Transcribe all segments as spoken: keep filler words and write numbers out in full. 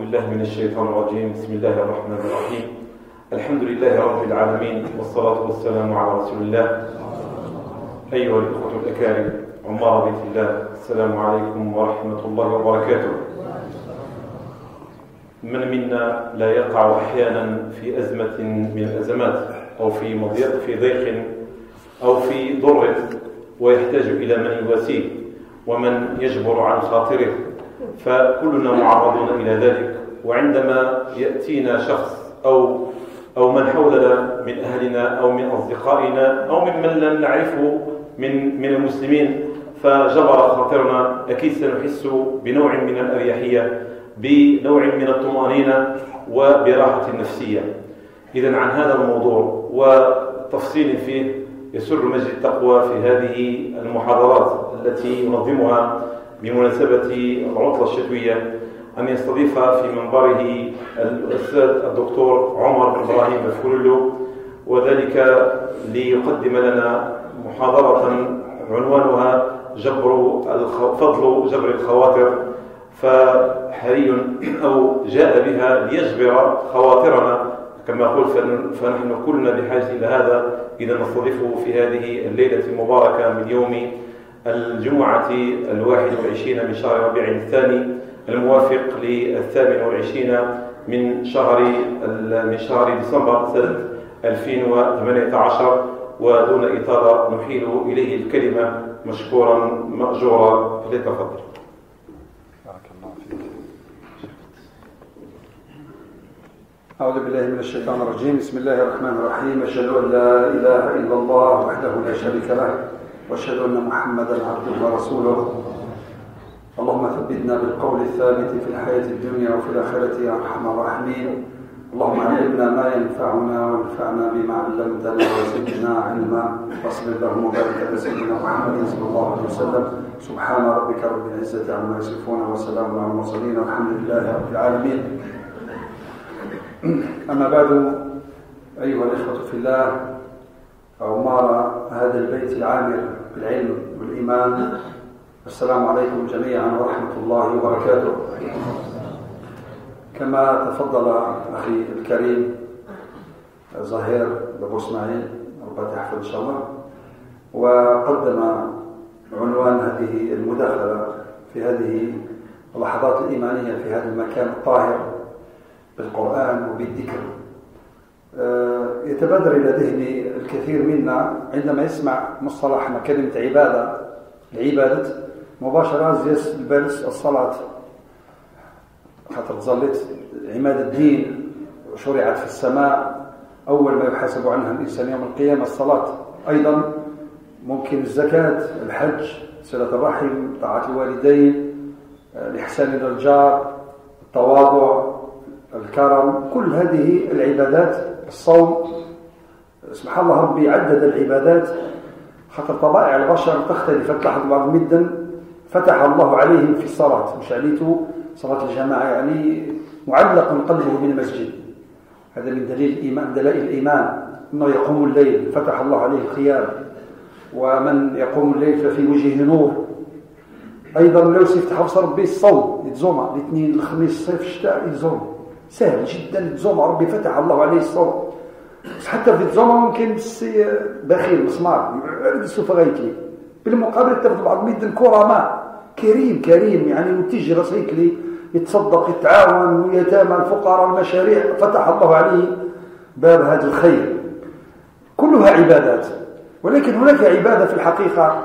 بالله من الشيطان الرجيم. بسم الله الرحمن الرحيم. الحمد لله رب العالمين، والصلاة والسلام على رسول الله. أيها الأخوة الأكارم عمار بيت الله، السلام عليكم ورحمة الله وبركاته. من منا لا يقع أحيانا في أزمة من الأزمات أو في مضيق في ضيق أو في ضر ويحتاج إلى من يواسيه ومن يجبر عن خاطره، فكلنا معرضون إلى ذلك. وعندما يأتينا شخص أو أو من حولنا من أهلنا أو من أصدقائنا أو ممن لم نعرفه من من المسلمين فجبر خاطرنا، أكيد سنحس بنوع من الأريحية، بنوع من الطمأنينة وبراحة نفسية. إذن عن هذا الموضوع وتفصيل فيه يسر مجلس التقوى في هذه المحاضرات التي ينظمها بمناسبة العطلة الشتوية أن يستضيف في منبره الأستاذ الدكتور عمر بن إبراهيم الفلولو، وذلك ليقدم لنا محاضرة عنوانها جبر فضل جبر الخواطر، فحري أو جاء بها ليجبر خواطرنا كما أقول، فنحن كلنا بحاجة إلى هذا. إذا نستضيفه في هذه الليلة المباركة من يوم الجمعة الواحد والعشرين من شهر ربيع الثاني الموافق للثامن والعشرين من شهر من شهر ديسمبر سنة ألفين وثمانية عشر. ودون إطالة نحيل إليه الكلمة مشكورا مأجورا، فليتفضل. بارك الله فيك. أعوذ بالله من الشيطان الرجيم. بسم الله الرحمن الرحيم. أشهد أن لا إله إلا الله وحده لا شريك له، وأشهد أن محمدا عبده ورسوله. اللهم ثبتنا بالقول الثابت في الحياة الدنيا وفي الآخرة يا أرحم الراحمين. اللهم علمنا ما ينفعنا وانفعنا بما علمتنا وزدنا علما، واصبر اللهم وبارك على سيدنا محمد صلى الله عليه وسلم. سبحان ربك رب العزة عما يصفون وسلام على المرسلين والحمد لله رب العالمين. أما بعد، أيها الإخوة في الله، عمار هذا البيت العامر بالعلم والإيمان، السلام عليكم جميعا ورحمة الله وبركاته. كما تفضل أخي الكريم زهير أبو إسماعيل، ربنا يحفظه إن شاء الله، وقدم عنوان هذه المداخلة في هذه اللحظات الإيمانية في هذا المكان الطاهر بالقرآن وبالذكر. يتبادر إلى ذهني الكثير منا عندما يسمع مصطلح كلمة عبادة، العبادة مباشرة زيس البالس الصلاة، خاطر ظلت عماد الدين شرعت في السماء، أول ما يحاسب عنها الإنسان يوم القيامة الصلاة. أيضا ممكن الزكاة، الحج، صلة الرحم، طاعة الوالدين، الإحسان إلى الجار، التواضع، الكرم، كل هذه العبادات. الصوم، سبحان الله ربي عدد العبادات، خاطر طبائع البشر تختلف. تلاحظ بعض مدا فتح الله عليهم في الصلاة، مش عليته صلاة الجماعة يعني معلق قلبه بالمسجد، هذا من دليل الإيمان، دلائل الإيمان. إنه يقوم الليل فتح الله عليه الخيام، ومن يقوم الليل ففي وجهه نور. أيضا لو سيفتح بصر ربي الصوم، يتزوم الاثنين الخميس الصيف الشتاء يتزوم، سهل جدا يتزوم، ربي فتح الله عليه الصوم. حتى في الزوم ممكن بخيل مسمار يعرض السوف غايتلي، بالمقابل تفضل بعض ميدن كرماء، كريم كريم يعني متجر صيكلي، يتصدق يتعاون ويتامى الفقراء المشاريع، فتح الله عليه باب هذا الخير. كلها عبادات، ولكن هناك عبادة في الحقيقة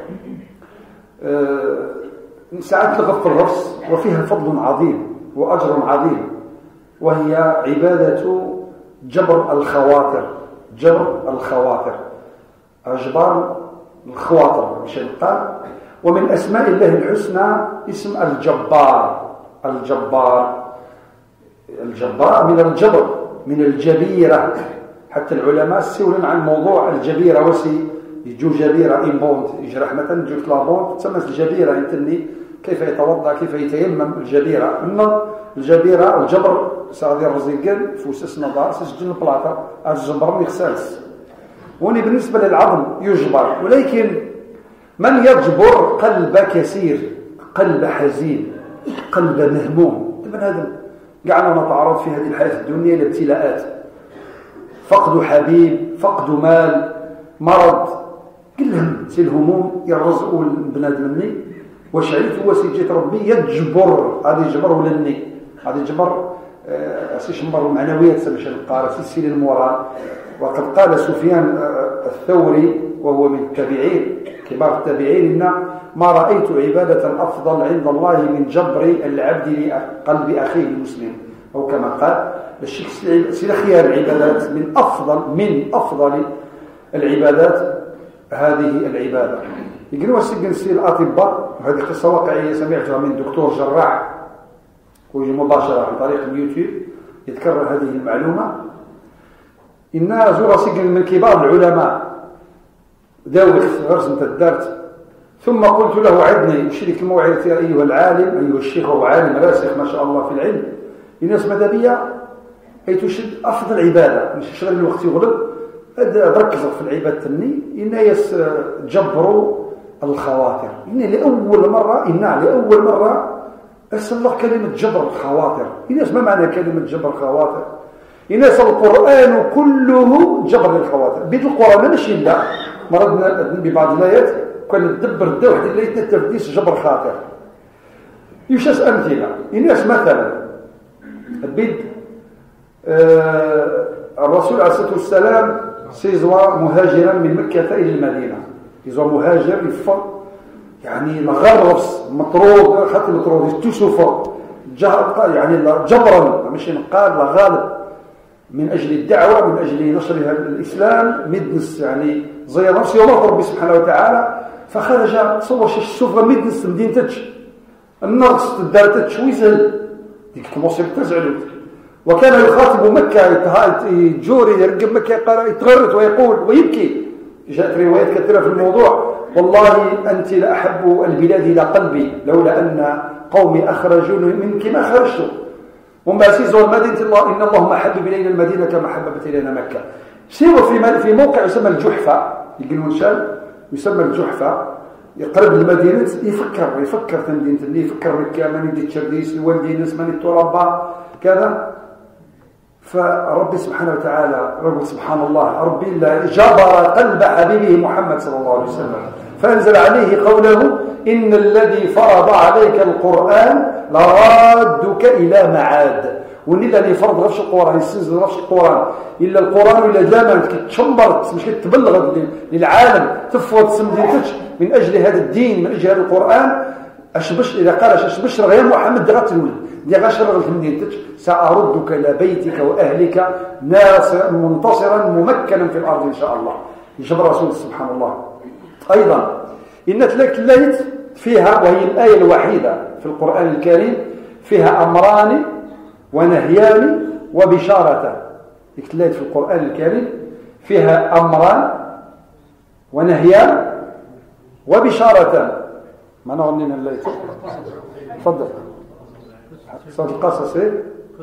أه ساعات تغفر الرفس وفيها فضل عظيم وأجر عظيم، وهي عبادة جبر الخواطر. جبر الخواطر، أجبار الخواطر مش القلب. ومن أسماء الله الحسنى اسم الجبار. الجبار الجبار من الجبر، من الجبيرة. حتى العلماء سئلوا عن موضوع الجبيرة، وسي يجو جبيرة إمبوند يجرح مثلا يجو كلابوند تسمى الجبيرة، ينتني كيف يتوضأ كيف يتيمم. الجبيرة من الجبيرة الجبر ساعدي الرزيقين فوسس نظار سجن البلاطة الجبر ميخسالس. وني بالنسبة للعظم يجبر، ولكن من يجبر قلب كثير، قلب حزين، قلب مهموم. ابن هذا قعدنا نتعرض في هذه الحياة الدنيا إلى ابتلاءات، فقد حبيب، فقد مال، مرض، كلهم سي الهموم يرزقوا البنات مني. واش عرفت هو سيجيت ربي يجبر، هذا يجبر ولني، هذا يجبر سي شمر المعنويات سمش القارة سي السيل المورال. وقد قال سفيان الثوري وهو من التابعين كبار التابعين: إن ما رأيت عبادة أفضل عند الله من جبر العبد لقلب أخيه المسلم، أو كما قال الشيخ سي خيار العبادات من أفضل من أفضل العبادات هذه العبادة. يقولوا سي الأطباء، وهذه قصة واقعية سمعتها من دكتور جراح ويجي مباشرة عن طريق اليوتيوب يتكرر هذه المعلومة. إن زور سجن من كبار العلماء داوي غرس انت الدارت، ثم قلت له: عدني شريك الموعظة يا أيها العالم، أيها الشيخ وهو عالم راسخ ما شاء الله في العلم، الناس ماذا بيا أي تشد أفضل عبادة مش شغل الوقت يغلب ركز في العبادة تني إن يس جبروا الخواطر. إن لأول مرة إن لأول مرة أسأل الله كلمة جبر الخواطر. الناس ما معنى كلمة جبر الخواطر؟ الناس القرآن كله جبر الخواطر. بيت القرآن ماشي لا مرضنا ببعض الآيات كان ندبر دا واحد اللي تتفديس جبر خاطر. يوشاس أمثلة. الناس مثلا بيت آه الرسول عليه الصلاة والسلام سيزوى مهاجرا من مكة إلى المدينة، يزوى مهاجر يفر يعني مغرفس مطرود خاطر مطرود تشوفه يعني جبرا ماشي نقال لا غالب من أجل الدعوة من أجل نشر الإسلام مدنس يعني زي نفسه يوم ربي سبحانه وتعالى. فخرج تصور شي السفرة مدنس مدينتش النقص تدارتش ويسهل ديك المصيبة تزعلت. وكان يخاطب مكة يجوري يرقب مكة يتغرد ويقول ويبكي. جاءت روايات كثيرة في الموضوع: والله أنت لأحب البلاد إلى قلبي لولا أن قومي أخرجوني منك ما خرجت. وما سيزوا المدينة الله إن اللهم حبب إلينا المدينة كما حببت إلينا مكة. سيروا في في موقع يسمى الجحفة، يقولون شان يسمى الجحفة يقرب المدينة، يفكر يفكر في مدينة يفكر مكة ماني دي تشرديس الوالدين ناس ماني تربى كذا. فربي سبحانه وتعالى رب سبحان الله ربي جبر قلب حبيبه محمد صلى الله عليه وسلم فأنزل عليه قوله: إن الذي فرض عليك القرآن لرادك إلى معاد. وني اللي فرض غفش القرآن يسنزل غفش القرآن إلا القرآن إلا دائما كتشمبر مش كتبلغ للعالم تفوت سمديتش من أجل هذا الدين من أجل هذا القرآن. أشبش إذا قال أشبش غير محمد دغت الولد دي غشر الهنديتش سأردك إلى بيتك وأهلك ناصرا منتصرا ممكنا في الأرض إن شاء الله. يجبر رسول سبحان الله. أيضا إن تلك الليت فيها وهي الآية الوحيدة في القرآن الكريم فيها أمران ونهيان وبشارة. تلك في القرآن الكريم فيها أمران ونهيان وبشارة. ما نغنينا الليت تفضل صوت القصص ايه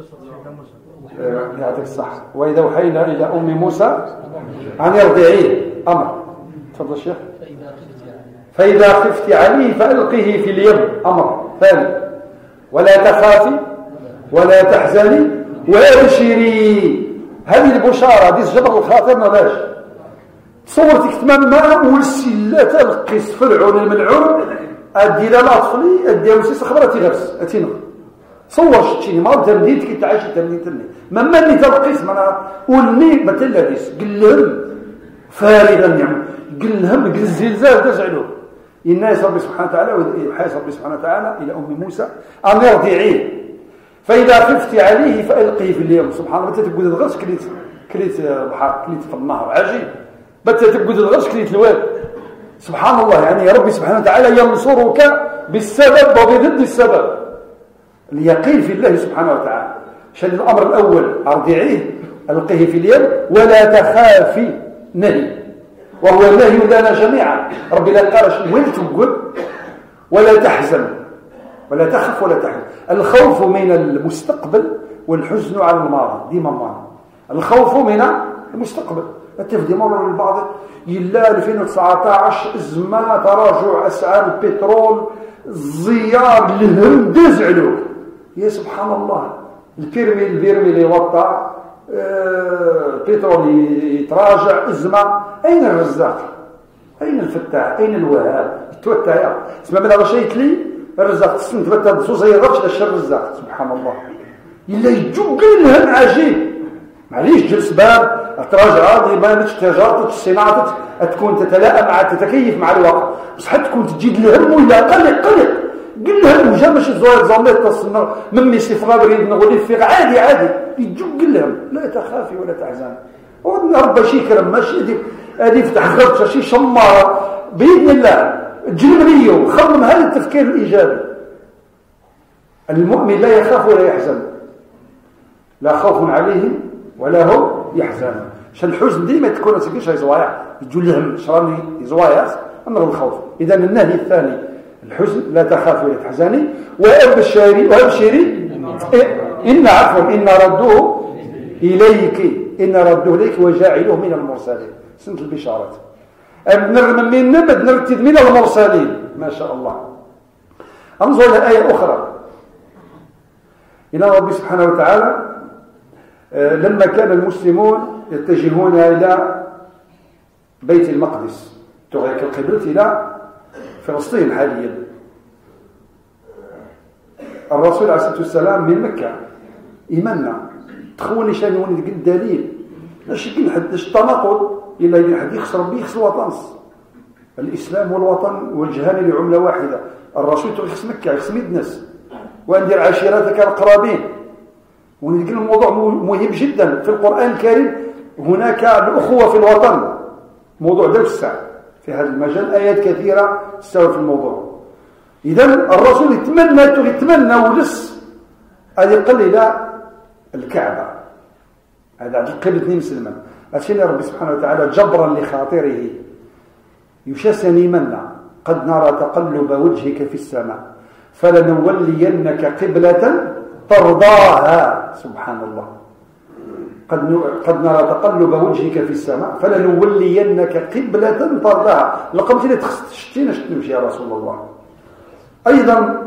يعطيك الصحة. وإذا وحينا إلى أم موسى أن يرضعيه أمر. تفضل الشيخ. فإذا خفت عليه فألقيه في اليم أمر ثاني. ولا تخافي ولا تحزني وأبشري. هذه البشارة هذه جبر الخاطر نلاش تصورتك تمام ما والسلة تلقيس فرعون الملعون أدي لا أطفلي أدي وسيس خبرتي غرس أتينا صور شتيني ما تمديد كي تعيش تمديد تمديد ما مني تلقيس ما ولني بتلا ديس قل لهم فارغا يعني قل لهم قل الزلزال تزعلوا. الناس ربي سبحانه وتعالى ويحاس ربي سبحانه وتعالى إلى أم موسى أن يرضعيه فإذا خفت عليه فألقيه في اليوم. سبحان الله بتتقود الغرس كليت كليت بحر كليت في النهر عجيب بتتقود الغرس كليت الواد. سبحان الله يعني يا ربي سبحانه وتعالى ينصرك بالسبب وبضد السبب. اليقين في الله سبحانه وتعالى. عشان الأمر الأول أرضعيه ألقيه في اليم ولا تخافي نهي وهو النهي لنا جميعا. ربي لا قال وين تقول ولا تحزن ولا تخف ولا تحزن. الخوف من المستقبل والحزن على الماضي ديما ماضي. الخوف من المستقبل التفدي مرة للبعض يلا ألفين وتسعة عشر أزمة تراجع أسعار البترول الزيار الهم دزعلوك. يا سبحان الله البيرمي البيرمي اللي يوطى، البترول يتراجع، الزمة. أين الرزاق؟ أين الفتاح؟ أين الوهاب؟ يتوتى يا اسمع من هذا الشيء تلي الرزاق تسلم تبتها بصوص هي غفش للشر الرزاق سبحان الله. إلا يجوق الهم عجيب معليش جلس باب تراجع هذه ما نتش تجارتك الصناعة تكون تتلائم مع تتكيف مع الواقع، بس حتى تكون تجيد الهم ولا قلق قلق قل لهم وجا ماشي زوار زوميت تصنع ممي سيفغاب يريد نقول فيك عادي عادي يجوق لهم لا تخافي ولا تحزني ورب شي كرم ماشي هذه هذه يفتح غرفه شي شماره باذن الله تجنبيه خمم هذا التفكير الايجابي. المؤمن لا يخاف ولا يحزن، لا خوف عليهم ولا هم يحزنون. عشان الحزن ديما تكون تسكيش زوايا يجوا لهم شراني زوايا امر الخوف. اذا النهي الثاني الحزن لا تخاف ولا تحزني وابشري وابشري ان عفوا ان ردوه اليك ان ردوه اليك وجاعلوه من المرسلين. سنه البشارات نرمم من نبد نرتد من المرسلين ما شاء الله. انظر الى ايه اخرى الى ربي سبحانه وتعالى لما كان المسلمون يتجهون الى بيت المقدس تغير القبلة الى فلسطين حاليا، الرسول عليه الصلاه والسلام من مكه ايماننا تخوني شان وني الدليل اش كنحدش التناقض الا اذا حد يخسر ربي يخسر الوطن. الاسلام والوطن والجهان لعمله واحده. الرسول تخص مكه يخص مدنس واندير عشيرتك القرابين. ونقول الموضوع مهم جدا في القران الكريم. هناك الاخوه في الوطن موضوع دوسع في هذا المجال، آيات كثيرة تستوى في الموضوع. إذن الرسول يتمنى يتمنى ولس أن يقل إلى الكعبة هذا عند القبلة مسلما. أتينا ربي سبحانه وتعالى جبرا لخاطره يشسني منا قد نرى تقلب وجهك في السماء فلنولينك قبلة ترضاها. سبحان الله. قد قد نرى تقلب وجهك في السماء فلنولينك قبلة ترضاها. لقمت لي تشتينا شتمشي يا رسول الله. ايضا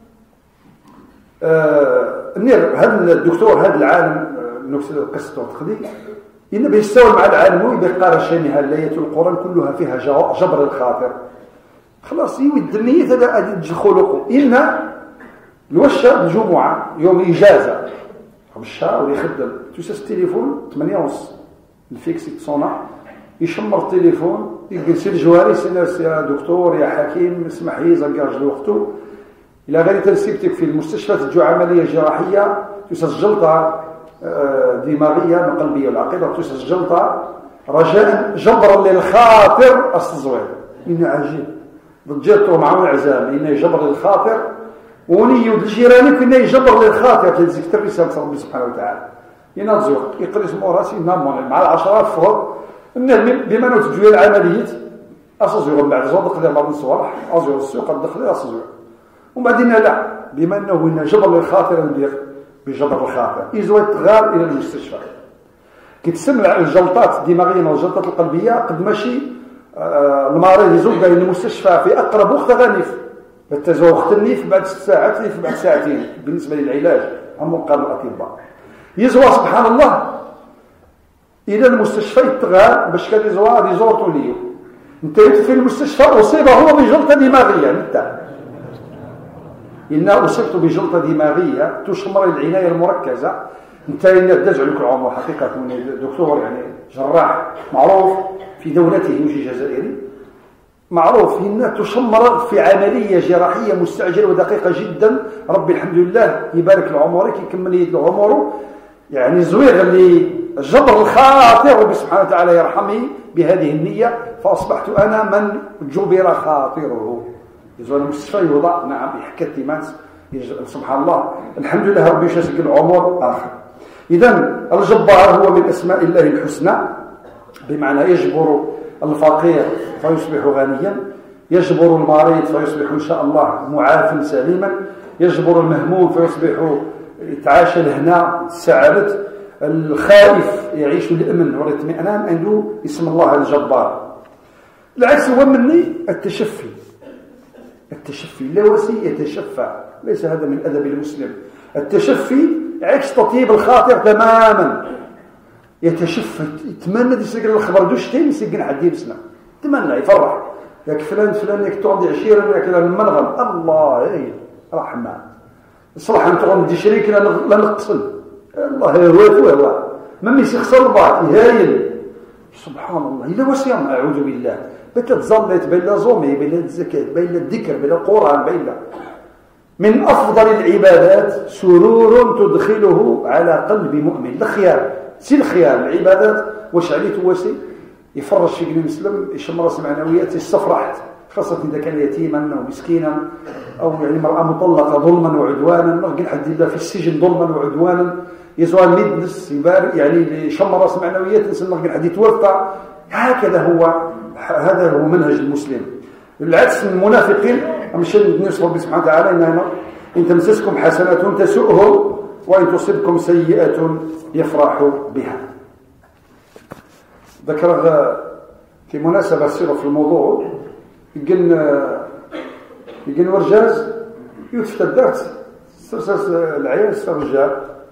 آه هذا الدكتور هذا العالم نفس القصه تخدي ان بيستوى مع العالم ويبقى شانها الايات القران كلها فيها جبر الخاطر. خلاص يود النيه هذا خلقه ان الوشة الجمعه يوم اجازه الشهر ويخدم تسس التليفون ثمانية ونص الفيكس تصنع يشمر التليفون يجلس الجواري سناس يا دكتور يا حكيم اسمح لي زنقاج وقته الى غير تنسيبتك في المستشفى تجو عمليه جراحيه تسس جلطه دماغيه من قلبيه والعقيده تسس جلطه رجاء جبرا للخاطر الصزوير. إن عجيب ضجيته معه العزام إنه جبر للخاطر وني الجيراني كنا يجبر للخاطر تلزيك الرسالة ربي سبحانه وتعالى ينظر يقرأ اسمه راسي نام مع العشرات فرض بما انه تجوي العمليه اصزور بعد صدق له بعض الصوالح ازور السوق الدخل اصزور وبعدين لا بما انه هنا جبر للخاطر ندير بجبر الخاطر يزوي تغار الى المستشفى كتسمع الجلطات الدماغيه والجلطات القلبيه قد ماشي آه المريض يزوق الى المستشفى في اقرب وقت غنيف بالتزوج وقت النيف بعد ست ساعات نيف بعد ساعتين بالنسبه للعلاج هم قال الاطباء يزوى سبحان الله الى المستشفى يتغال باش كان يزوى ريزورتو ليه انت في المستشفى اصيب هو بجلطه دماغيه انت إن أصبت بجلطة دماغية تشمر العناية المركزة انت يدج عليك العمر حقيقة من دكتور يعني جراح معروف في دولته مش جزائري معروف إنها تشمر في عملية جراحية مستعجلة ودقيقة جدا ربي الحمد لله يبارك العمر يكمل يد العمر يعني زويغ اللي جبر الخاطر ربي سبحانه وتعالى يرحمه بهذه النية فأصبحت أنا من جبر خاطره يزول المستشفى يوضع نعم يحكي التيمات سبحان الله الحمد لله ربي يشاسك العمر آخر. إذن الجبار هو من أسماء الله الحسنى بمعنى يجبر الفقير فيصبح غنيا يجبر المريض فيصبح إن شاء الله معافى سليما يجبر المهموم فيصبح يتعاشى الهنا السعادة الخائف يعيش الأمن والاطمئنان عنده اسم الله الجبار. العكس هو مني التشفي التشفي لا وسي يتشفى ليس هذا من أدب المسلم. التشفي عكس تطيب الخاطر تماما. يتشفت يتمنى يسجل الخبر دوشتين يسجل حد بسنا يتمنى يفرح ياك فلان فلان ياك تعطي عشيرة ياك المنغم الله اي رحمة الصراحة انت غندي شريك لا نقصل الله هو هو ما ميسي خسر البعض يهايل سبحان الله إلا وسيم أعوذ بالله بتتظلت بين زومي بين الزكاة بين الذكر بين القرآن بين من أفضل العبادات سرور تدخله على قلب مؤمن الخيار سي الخيار العبادات واش عليه تواسي يفرش في قلب مسلم يشم راس معنويات يستفرحت خاصة إذا كان يتيما أو مسكينا أو يعني مرأة مطلقة ظلما وعدوانا نرجع حد الله في السجن ظلما وعدوانا يزوال ميدنس يبارك يعني يشم راس معنويات نرجع حد يتوفى هكذا هو هذا هو منهج المسلم. العكس من المنافقين مشان نسأل ربي سبحانه وتعالى إن إن تمسسكم حسنات تسؤهم وإن تصبكم سيئة يفرحوا بها. ذكر في مناسبة سيرة في الموضوع يقلنا يقلنا ورجاز يوتفت الدرس سرسس العيال الرجال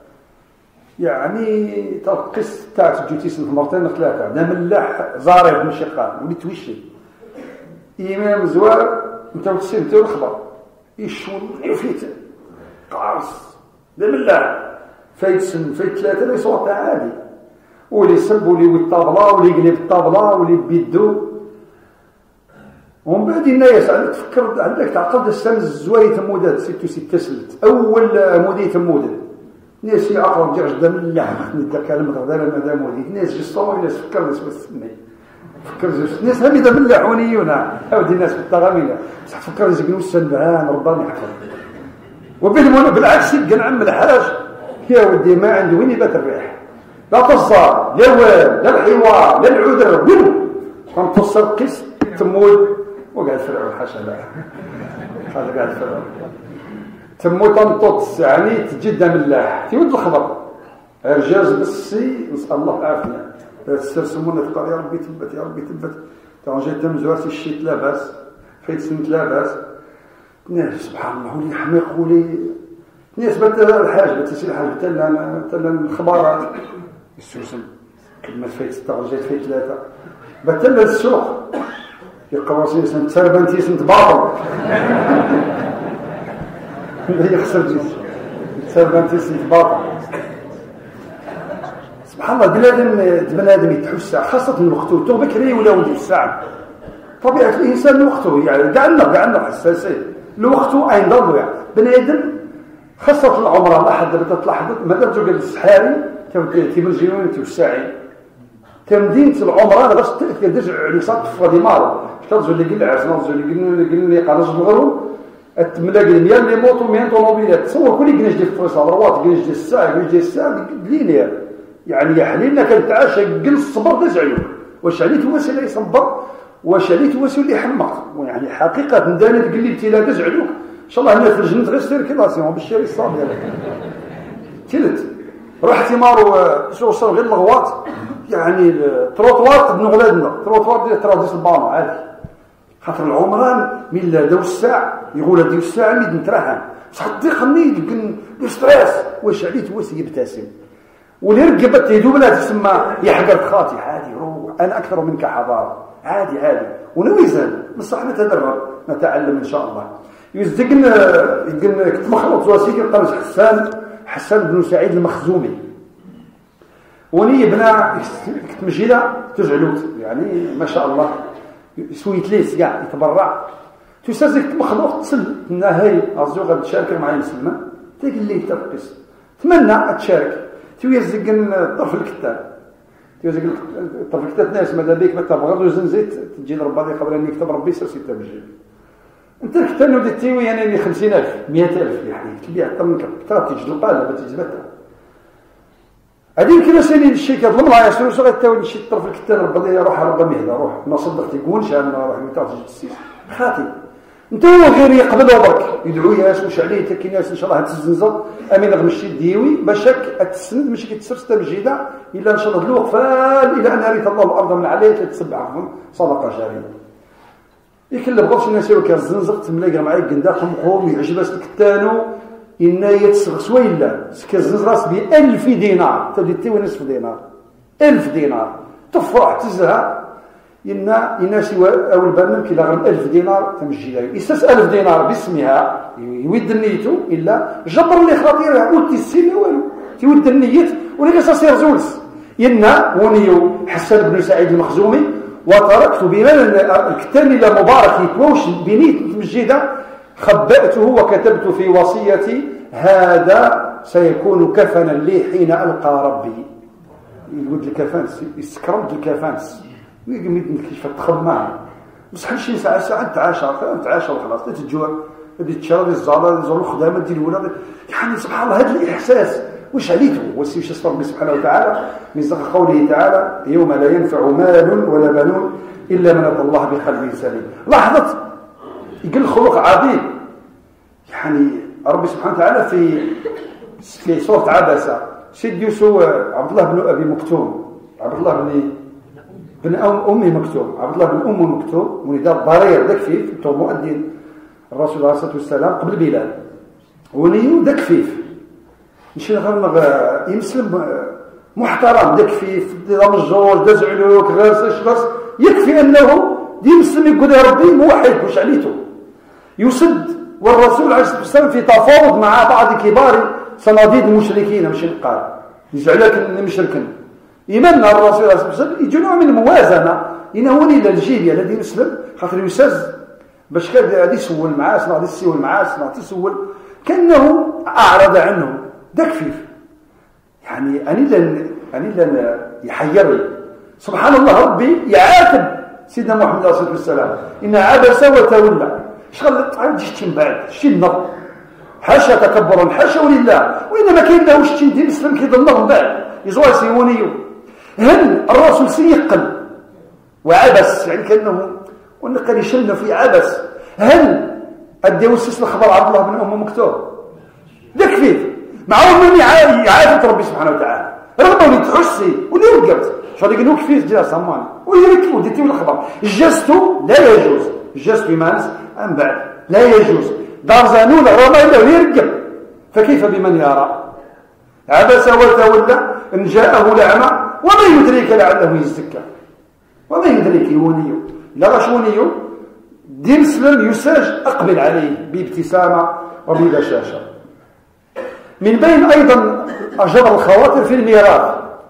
يعني تقص تاعت جوتيس مرتين ثلاثة دا ملاح زارع بمشقان وليت وشي إمام زوار انت وتسين تيو الخبر يشون يفيت قارص دا ملاح فايت سن فايت ثلاثة لي صوت عادي ولي يسب ولي بالطابلة ولي يقلب الطابلة ولي بيدو ومن بعد الناس عندك تفكر عندك تعقد السنة الزواية تمودات ستة ستة سلت أول مودية تمودات ناس يعقرب جرج دم الله نتكلم غدا لما دا مودية ناس جسطوا ناس فكر ناس بسني فكر ناس هم دم الله حونيونا أودي الناس بالطغامية بصح تفكر يزقنوا السنبهان رباني يحفظ وبالمنا بالعكس يبقى نعم الحاج يا ودي ما عنده وين يبات الريح لا تصار لا وال لا الحوار لا العذر وين كان تصل قس تمود وقاعد فرعون حاشا لا هذا قاعد فرعون تمو تنطط يعني تجد من الله تيود الخبر ارجاز بالسي نسال الله العافيه تسترسمونا تقول يا ربي تبت يا ربي تبت تا جيت مزوارتي الشيت لاباس فايت سنت لاباس ناس سبحان الله ولي حميق ولي ناس بت الحاج بتسير الحاج تلا تلا الخبارات السوسن كلمه فايت ستة جيت فايت ثلاثه بتلا السوق يقرصي سنت سربنتي سنت باطل هي خسر جيس سربنتي سنت باطل سبحان الله بنادم بنادم يتحس خاصة من وقته تو بكري ولا ولي الساعة طبيعة الإنسان وقته يعني قعدنا قعدنا حساسين لوقته أين ضلوا يعني بنادم خاصة العمر ما حد بتطلع ما دام تقول السحاري تم الجيون توسعي تمدينة العمر أنا بس تدرج لصات فادي مارو ترجع اللي قل عرس نرجع اللي قل اللي قناج الغرو التملاق المياه اللي موتوا مياه طوموبيلات تصور كل جنيش ديال فرنسا روات جنيش ديال الساعة جنيش ديال الساعة لينير يعني يا حليلنا كنتعاشى قل الصبر تزعلو واش عليه تواسي اللي يصبر واش عليه تواسي اللي يحمق يعني حقيقة نداني تقول لي ابتلاء تزعلوك ان شاء الله هنا في الجنة غير سيركيلاسيون بالشارع الصابر تلت رحت مارو شو وصل غير الغواط يعني التروطوار قد نغلادنا التروطوار ديال تراديس البانو عادي خاطر العمران من لا داو الساعة يقول ديو الساعة ميد نتراحن بصح الضيق نيد يمكن ستريس واش عليه تواسي يبتسم واللي رقبت يدو بلا تسمى يحقر خاطي عادي روح انا اكثر منك حضاره عادي عادي ونويزان بصح نتدرب نتعلم ان شاء الله يزدقن يقن كنت مخلط واسيكي قرص حسان حسان بن سعيد المخزومي وني بنا كنت مجيله تزعلوت يعني ما شاء الله سويت ليس كاع يتبرع تسازك مخلوق تصل النهايه ازو غادي تشارك معايا مسلمه تيك اللي ترقص تمنى تشارك تويزقن الطرف الكتاب تويزقن الطرف الكتاب ناس ماذا بيك ما تبغض وزن زيت تجي لربي قبل ان يكتب ربي سير سته بجي انت الكتاب نودي تيوي يعني خمسين ألف مئة ألف يعني تبيع طن كتاب تيجي القاله بتجبتها هذه كما سالي الشيء كظلم الله يسر وصغير تاوي شي الطرف الكتاب ربي يروح ربي مهله روح ما صدقت يقول شان راح يتعطي السيس خاطي انت هو غير يقبل وبرك يدعو ياس واش عليه تكي ناس ان شاء الله تزنزر امين غمشي ديوي باشك تسند ماشي كتسر تمجيده الا ان شاء الله الوقفان الى ان يرث الله الارض من عليه تتسبعهم صدقه جاريه يكل بغوش الناس يقول كان الزنزق تملاقى معايا قنداقهم قوم يعجبس الكتانو إن يتسغس ويلا سكزز راس بألف دينار تبدي ونصف دينار ألف دينار تفرح تزهى إن إن سوى أول برنامج إلى غير ألف دينار تمشي له يستس ألف دينار باسمها يود النيته إلا جبر اللي خاطر يقول تسيني والو يود النيت ولكن سير زولس إن ونيو حسن بن سعيد المخزومي وتركت بمن الكتاب إلى مبارك يتوش بنيت مسجدا خبأته وكتبت في وصيتي هذا سيكون كفنا لي حين ألقى ربي. يقول الكفانس يسكرمت الكفانس يقول كيف تخمام بصح شي ساعه ساعه تعاشر تعاشر وخلاص تتجوع هذه تشرب الزعله زول الخدامه ديال الولاد يعني سبحان الله هذا الاحساس واش عليته وسي واش صبر سبحانه وتعالى من قوله تعالى يوم لا ينفع مال ولا بنون الا من اتى الله بقلب سليم. لاحظت يقول الخلق عظيم يعني ربي سبحانه وتعالى في في سوره عبسه سيد يوسف عبد الله بن ابي مكتوم عبد الله بن بن أم مكتوم عبد الله بن أم مكتوم ولد ضرير ذاك فيف تو مؤذن الرسول عليه الصلاة والسلام قبل بلال ونيو ذاك فيف نشي غير يمسلم محترم ذاك فيف دام الجوج داز علوك غرس اشخاص يكفي أنه دي مسلم يقول يا ربي موحد واش عليته يسد والرسول عليه الصلاة والسلام في تفاوض مع بعض كبار صناديد المشركين مش قال يزعلك اني مشركن يمنى الرسول عليه الصلاه والسلام يجي نوع من الموازنه ينهوني للجيل الذي يسلم خاطر يسز باش كان غادي يسول معاه غادي يسول معاه غادي يسول كانه اعرض عنه داك فيف يعني اني لن اني لن يحيرني سبحان الله ربي يعاتب سيدنا محمد عليه الصلاه والسلام ان عبس وتولى شغل عاد شتي من بعد شتي النظر حاشا تكبرا حاشا ولله وانما كاين له شتي دي مسلم كيظنه من بعد يزوى سيونيو هل الرسول سيقل وعبس يعني كأنه ونقل يشلنا في عبس هل أدي وسيس الخبر عبد الله بن أم مكتوب ذاك فيه معه من يعافي ربي سبحانه وتعالى رغم ولي تحسي ولي رقبت شو هذيك نوك فيه جلس أمان ويركب وديتي من الخبر الجستو لا يجوز الجستو يمانس أم بعد لا يجوز دار زانون رمى إلا يرقب فكيف بمن يرى عبس وتولى إن جاءه الأعمى وما يدريك لعله يزكى وما يدريك يونيو لا غاش ونيو دي مسلم يساج أقبل عليه بابتسامة وببشاشة. من بين أيضا أجر الخواطر في الميراث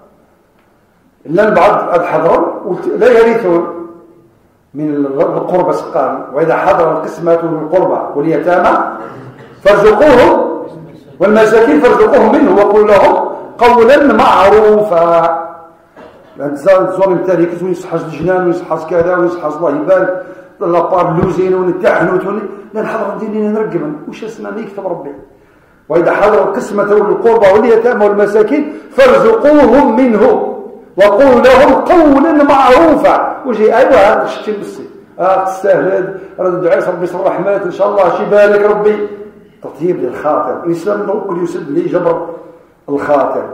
لأن بعض الحضر لا يرثون من القربة سقام وإذا حضر القسمة القربة واليتامى فارزقوهم والمساكين فارزقوهم منه وقل لهم قولا معروفا. لأن الظلم التالي كتوني يصحص الجنان ويصحص كذا ويصحص الله يبارك لابار لوزين ونتحنوت لا الحضر ديننا نرقبا وش اسمه يكتب ربي وإذا حضر القسمة والقربى واليتامى والمساكين فارزقوهم منه وقولوا لهم قولا معروفا. وجي أيوة شتي بسي آه تستاهل رد دعاء ربي صل الرحمات إن شاء الله شي بالك ربي تطيب للخاطر الإسلام كل يسد لي جبر الخاطر.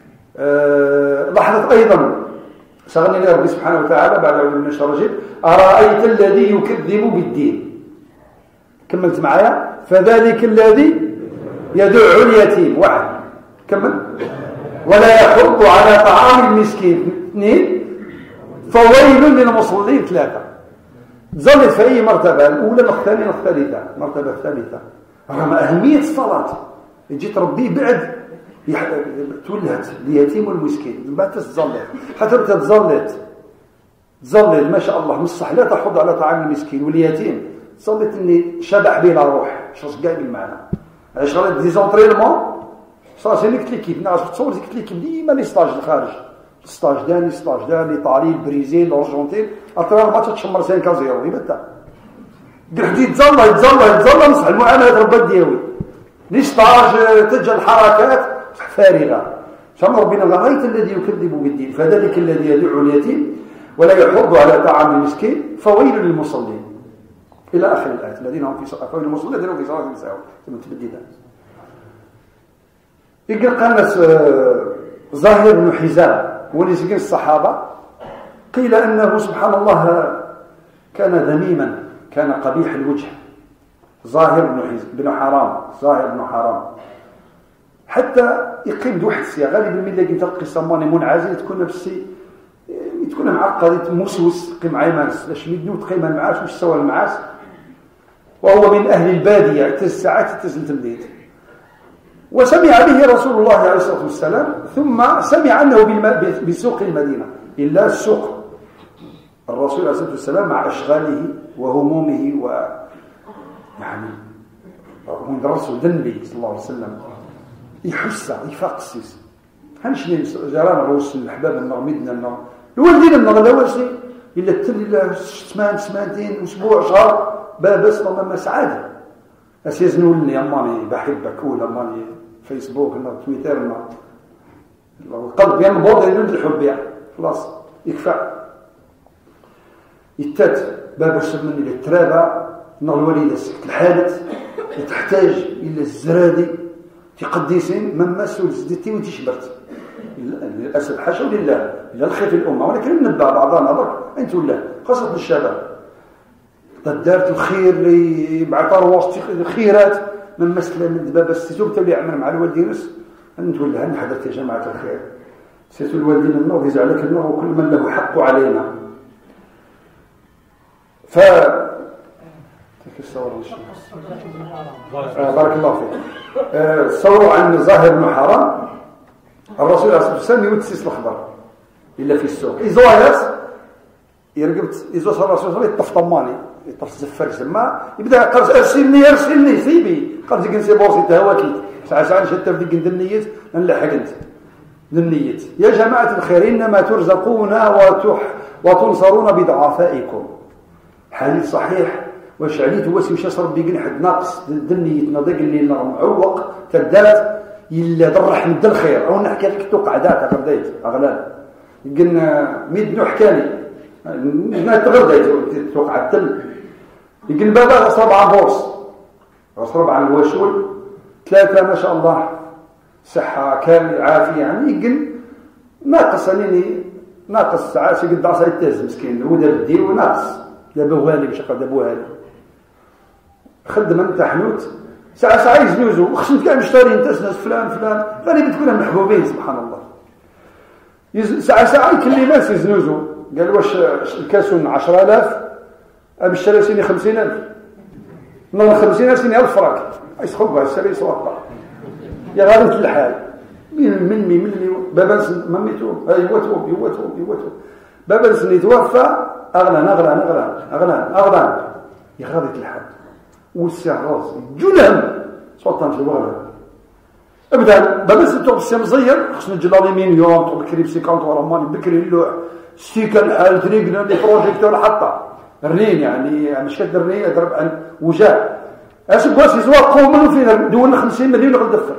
أه لاحظت أيضا شغلني ربي سبحانه وتعالى بعد من الشرجين أرأيت الذي يكذب بالدين كملت معايا فذلك الذي يدع اليتيم واحد كمل ولا يحض على طعام المسكين اثنين فويل للمصلين ثلاثة. ظلت في أي مرتبة الأولى الثانية الثالثة مرتبة الثالثة رغم أهمية الصلاة جيت ربي بعد تولهت اليتيم والمسكين من بعد تتظلت حتى تتظلت تظلت ما شاء الله مصح لا تحض على طعام المسكين واليتيم ظلت اني شبع بلا روح شوش قاعد بالمعنى علاش غادي ديزونطرينمون صافي اللي قلت لك كيف نعرف تصور قلت لك ديما لي ستاج الخارج ستاج داني ستاج داني ايطالي البرازيل الارجنتين اطرا ما تتشمر خمسة صفر يبدا قعدي يتظلى يتظلى يتظلى نصح المعاملات ربا ديالي لي ستاج تجا الحركات فارغه شام ربنا غاية الذي يكذب بالدين فذلك الذي يدعو اليتيم ولا يحض على طعام المسكين فويل للمصلين الى اخر الايه الذين هم في صلاه فويل للمصلين الذين هم في صلاه ساهون ثم تبديدا. يقول قال زاهر بن حزام ولسجن الصحابه قيل انه سبحان الله كان ذميما كان قبيح الوجه زاهر بن بن حرام زاهر بن حرام حتى يقيم بواحد السياق غالبا ملي كنت القصه ماني منعزل تكون نفسي تكون معقده موسوس قيم عيمانس باش ميدنو تقيم المعاش واش سوى المعاش وهو من اهل الباديه حتى الساعات تزل تمديد وسمع به رسول الله عليه الصلاه والسلام ثم سمع انه بسوق المدينه الا السوق الرسول عليه الصلاه والسلام مع اشغاله وهمومه و يعني هو درسوا النبي صلى الله عليه وسلم يحس يفاق السيس هنشني جرانا روس الحباب النغميدنا النغ الوالدين النغ لا واشي الا التل الا ثمان سمانتين اسبوع شهر بابس ما سعاده اسيزنوا لي اماني بحبك ولا اماني فيسبوك ولا تويتر ما القلب يا مبوض يلد الحب يعني خلاص يكفى يتات بابس من الى الترابه نغ الوالده سكت الحالت تحتاج الى الزرادي تقديسين من مسؤول زدتي وتشبرت للاسف حاشا لله لا الخير في الامه ولكن نبع بعضنا برك انت ولا خاصه الشباب قد دارت الخير اللي بعثر وسط الخيرات من مسألة من دبابة السيسوب تولي يعمل مع الوالدين انت ولا هل حضرت يا جماعه الخير سيسو الوالدين النور يزعلك النور وكل من له حق علينا ف آه بارك الله فيك آه صوروا عن زاهر بن حرام الرسول عليه الصلاه والسلام يوتسس الخبر الا في السوق ازوايات يرقبت ازواج الرسول صلى الله عليه وسلم يطف طماني يطف زفر زما يبدا قال ارسلني ارسلني سيبي قال ديك نسي بوسي تهواكي ساعه ساعه نشد في ديك النيت نلحق انت النيت يا جماعه الخير انما ترزقون وتح وتنصرون بضعفائكم حديث صحيح واش عليت واسي واش صرب بيقن حد ناقص النيت نضيق اللي معوق تدات الا درح من الخير او نحكي لك توقع دات غديت اغلال قلنا ميدنو حكالي ما تغرديت توقع التل يقول بابا غصرب عن بورس غصرب عن الوشول ثلاثة ما شاء الله صحة كامل عافية يعني يقول ناقص انني ناقص ساعات يقول دعصة يتاز مسكين هو داب الدين وناقص داب غالي باش يقعد داب غالي خدم انت حنوت ساعة ساعة يزنوزو وخصني كاع مشتري انت ناس فلان فلان غالبا تكون محبوبين سبحان الله يز... ساعة ساعة يكلي ناس يزنوزو قال واش الكاسون عشرة آلاف أبي اشتري سيني خمسين ألف نظن خمسين ألف سيني ألف فرق عايز خبها السري سوطة يا غالب الحال من مني مني بابا مميتو ايوتو ايوتو ايوتو بابا سني توفى اغلى اغلى اغلى اغلى اغلى يا غالب الحال والسعراس جلهم سلطان في الوغلا ابدا بابا سنتو بالسيم زير خصنا نجلالي مليون طول كريب سيكانت ورا ماني بكري اللوح ستيكا الحال تريقنا لي بروجيكتور حطه الرنين يعني مش كد الرنين اضرب عن وجاه اش بغاس يزوا قوموا فينا دولنا خمسين مليون غندفر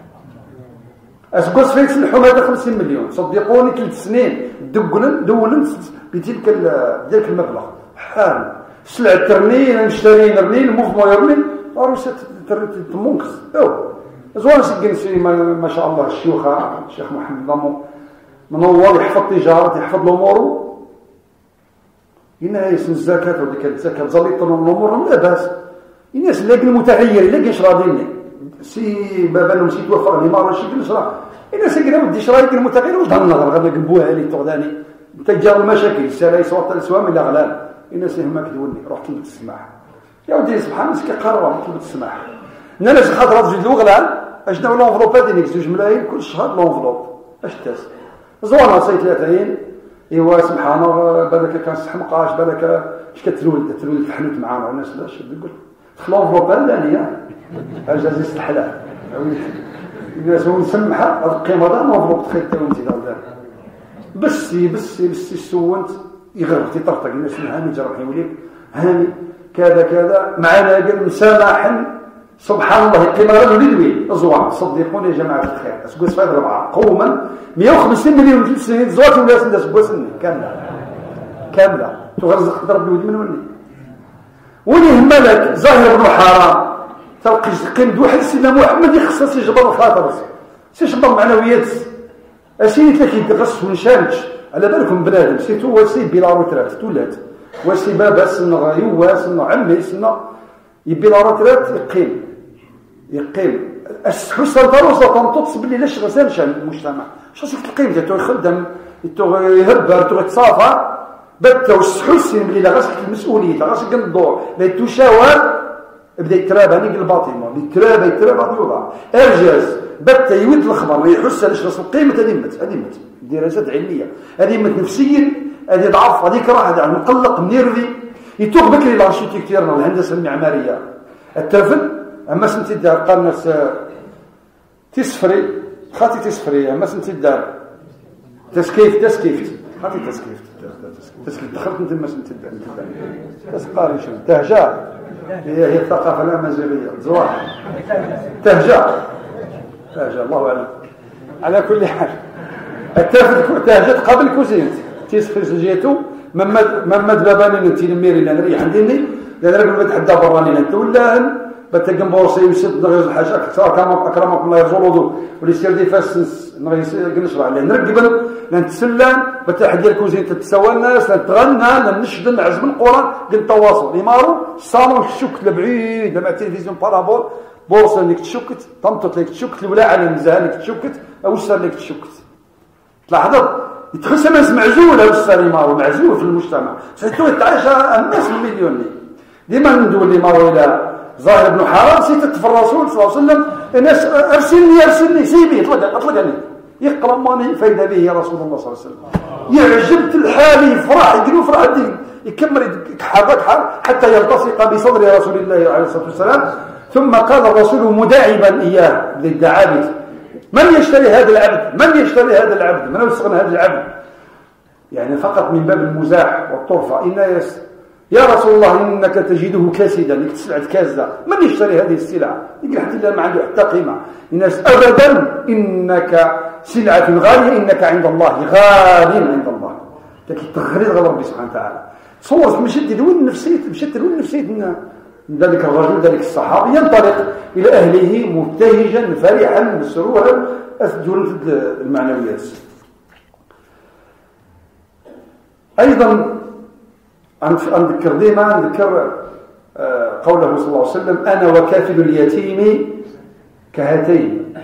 اش بغاس فيك الحماده خمسين مليون صدقوني ثلاث سنين دقلن دولن بتلك ديك المبلغ حال سلع الترنين نشتري الرنين موفمون يرنين عروسه تمونكس او زوار سكنسي ما شاء الله الشيوخ الشيخ محمد ضمو منور يحفظ تجارته يحفظ الامور هنا يسن الزكاه وديك الزكاه زليط الامور لا باس الناس اللي المتغير اللي كاش راضيني سي بابا لهم سي توفر لي مره شي كل شرا الناس اللي ودي شرايك المتغير وش ضمن غير قنبوها لي تغداني تجار المشاكل سلاي صوت الاسوام الى غلال الناس هما كدوني رحت طلبت السماح يا ودي سبحان الله كي قرر طلبت السماح الناس خاطر تجي الغلال اشنا لونفلوب ديك زوج ملايين كل شهر لونفلوب اش تاس زوانا صيت ثلاثين ايوا سبحان الله بالك كان سحمقاش بالك اش كتلول تلول في الحنوت معانا الناس لاش تقول لونفلوب الثانيه اجازه الحلال الناس هو مسمحه القيمه دا لونفلوب تخيت وانت دار بس بس بس سونت يغرق يطرطق الناس هاني جرب يوليك هاني كذا كذا معنا قال مسامحا سبحان الله القيمه راه ندوي ازوار صدقوني يا جماعه الخير اسكو صفات ربعه قوما مئة وخمسين مليون في سنين زوات ولا الناس بوسني كامله كامله تغرزق ضرب الود من ولي ولي ملك ظاهر بن حرام تلقي قيم واحد سيدنا محمد يخصص يجبر الخاطر سي جبر معنويات اسيت لك يدرس ونشانج على بالكم بنادم سيتو وسي بلا روترات تولات وسي بابا سنه يوا سنه عمي سنه يبي لا رترات يقيم يقيم الحسن ضروسه تنطط باللي لاش غزال شان المجتمع شو سيك القيم تو يخدم تو يهبر تو يتصافى بدا والحسن باللي لا غاسك المسؤوليه لا غاسك الدور لا تشاور بدا يتراب هذيك الباطمه يتراب يتراب هذا الوضع ارجاز بدا يود الخبر يحس على شخص القيمه هذه مت هذه مت دراسات علميه هذه مت نفسيا هذه ضعف هذيك راه هذا مقلق منيرفي يتوق بكري لارشيتكتير الهندسه المعماريه التفل اما سنتي دار قال الناس تسفري خاطي تسفري اما سنتي دار تسكيف تسكيف خاطي تسكيف تسكيف دخلت انت ما سنتي دار تسقاري شنو تهجا هي هي الثقافه الامازيغيه زواح تهجا تهجا الله اعلم على كل حال التفل تهجت قبل كوزينت تسفري سجيتو محمد محمد باباني انت الميري انا ريح عندي لان راجل بتحدى براني انت ولا بتقم بورصي يسد نغيز الحاجه اكثر كما اكرمكم الله يرزقوا واللي يصير دي فاس نغيز نشرع عليه نرقبل نتسلان بتحدي الكوزين تتسوى الناس نتغنى نشد نعزم القران قلت تواصل يمارو صاروا الشك لبعيد لما التلفزيون بارابول بورصه انك تشكت طمطت لك تشكت ولا على المزال لك تشكت او صار لك تشكت تلاحظ يتخسم ناس معزوله والسليمه معزول في المجتمع سيتو تعيش الناس المليوني ديما ندول لي مارو الى ظاهر بن حرام سيتت الرسول صلى الله عليه وسلم الناس ارسلني ارسلني سيبي اطلق اطلقني يقرا ماني فايده به يا رسول الله صلى الله عليه وسلم يعجبت الحال يفرح يقولوا فرح الدين يكمل يحرك حتى يلتصق بصدر رسول الله عليه الصلاه والسلام ثم قال الرسول مداعبا اياه للدعابه من يشتري هذا العبد من يشتري هذا العبد من يستغنى هذا العبد يعني فقط من باب المزاح والطرفه إن يس يا رسول الله انك تجده كاسدا انك تسلعه كاسده من يشتري هذه السلعه يقول حتى الله ما عنده حتى قيمه الناس ابدا انك سلعه غاليه انك عند الله غال عند الله لكن التغريد غير ربي سبحانه وتعالى صور مشد وين نفسيه مشد وين نفسيه ذلك الرجل ذلك الصحابي ينطلق إلى أهله مبتهجا فرحا مسرورا أسجل المعنويات أيضا أنذكر ديما أنذكر قوله صلى الله عليه وسلم أنا وكافل اليتيم كهاتين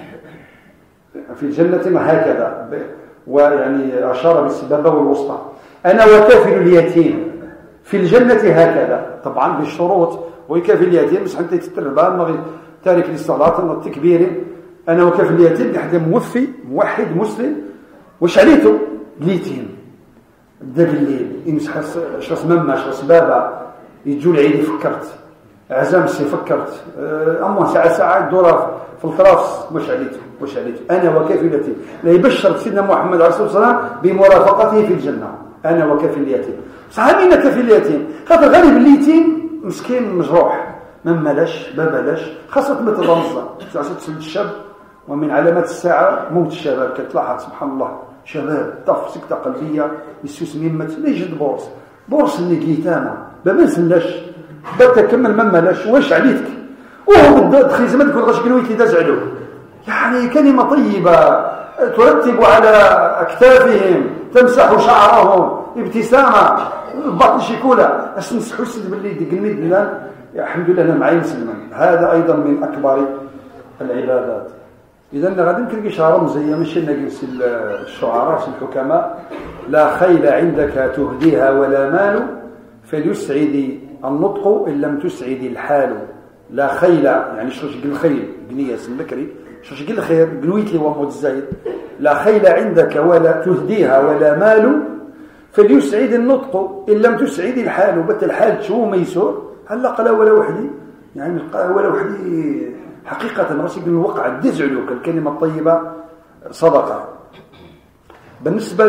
في الجنة هكذا ويعني أشار بالسبابة والوسطى أنا وكافل اليتيم في الجنة هكذا طبعا بالشروط ويكافي اليتيم بس حتى يتتربى ما تارك للصلاه التكبير انا وكافي اليتيم حتى موفي موحد مسلم واش عليته اليتيم بدا بالليل يمسح شخص مما شخص بابا يجوا العيد فكرت عزام سي فكرت اما ساعه ساعه دورة في الطراف واش عليته واش عليته انا وكافي اليتيم لا يبشر سيدنا محمد عليه الصلاه والسلام بمرافقته في الجنه انا وكافي اليتيم صحابينا كافي اليتيم خاطر غالب اليتيم مسكين مجروح ما ملاش ما بلاش خاصة مثل رمضان ساعة تسلد الشاب ومن علامات الساعة موت الشباب كتلاحظ سبحان الله شباب طف سكتة قلبية يسوس ميمت لا يجد بورس بورس اللي قيتانا ما نسلاش بدا كمل ما ملاش واش عليتك وهو بدا دخل زمان تقول غاش قلويت لي داز علوه يعني كلمة طيبة ترتب على أكتافهم تمسح شعرهم ابتسامة بطن شيكولا اش نسحو السد باللي ديك الميدان الحمد لله انا معايا مسلمان هذا ايضا من اكبر العبادات اذا غادي نمكن شهر رمزيه ماشي نجلس الشعراء الحكماء لا خيل عندك تهديها ولا مال فليسعد النطق ان لم تسعد الحال لا خيل يعني شوش قل الخيل بنياس البكري شوش قل الخير قلويت لي ومود الزايد لا خيل عندك ولا تهديها ولا مال فليسعد النطق إن لم تسعد الحال وبت الحال شو ميسور هلا قلا ولا وحدي يعني ولا وحدي حقيقة راسي يقول الوقع الدزعلوك الكلمة الطيبة صدقة بالنسبة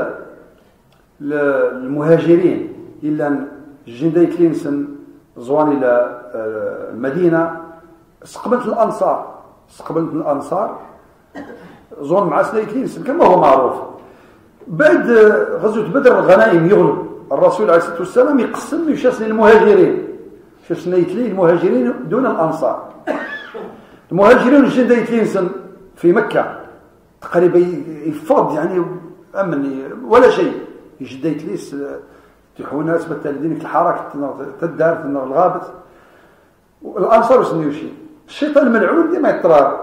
للمهاجرين إلا جندي كلينسن زوان إلى المدينة استقبلت الأنصار استقبلت الأنصار زوان مع سنة كلينسن كما هو معروف بعد غزوة بدر الغنائم يغلب الرسول عليه الصلاة والسلام يقسم يشاسن المهاجرين شاسن يتلي المهاجرين دون الأنصار المهاجرين الجندي يتلينسن في مكة تقريبا يفض يعني أمني ولا شيء يجدي يتليس تحونا سبت لدينك الحركة تدار في الغابة الأنصار وسنيوشي الشيطان الملعون ديما يطرار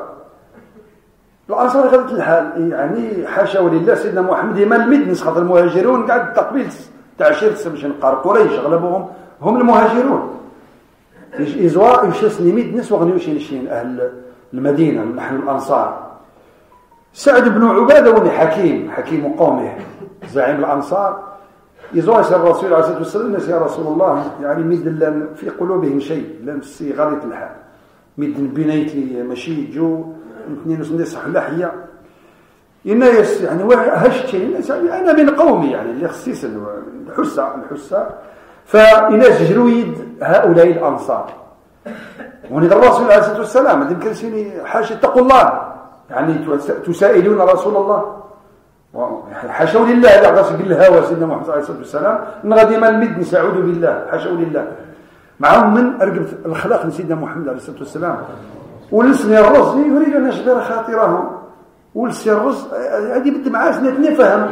الأنصار غادت الحال يعني حاشا ولله سيدنا محمد ديما المد نسخة المهاجرون قاعد تقبيل تاع عشيرة باش نقار قريش أغلبهم هم المهاجرون إزواء يمشي سنيميد ناس وغنيوشي نشين أهل المدينة نحن الأنصار. سعد بن عبادة ولي حكيم حكيم قومه زعيم الأنصار يزوى الرسول عليه الصلاة والسلام الناس يا رسول الله يعني مد في قلوبهم شيء لم سي غليط الحال مد بنيتي ماشي جو اثنين وسندس صح لحية الناس يعني هشت يعني أنا من قومي يعني اللي خصيصا الحسة الحسة فالناس جرويد هؤلاء الأنصار ونقول الرسول عليه الصلاة والسلام هذا يمكن سيني حاشا اتقوا الله يعني تسائلون رسول الله حاشا لله لا غاس بالهوى سيدنا محمد عليه الصلاه والسلام غادي ما نمد نسعود بالله حاشا لله معهم من ارقب الاخلاق سيدنا محمد عليه الصلاه والسلام ولسني الرز يريد ان يشبر خاطرهم ولسي الرز هذه بد معاه نفهم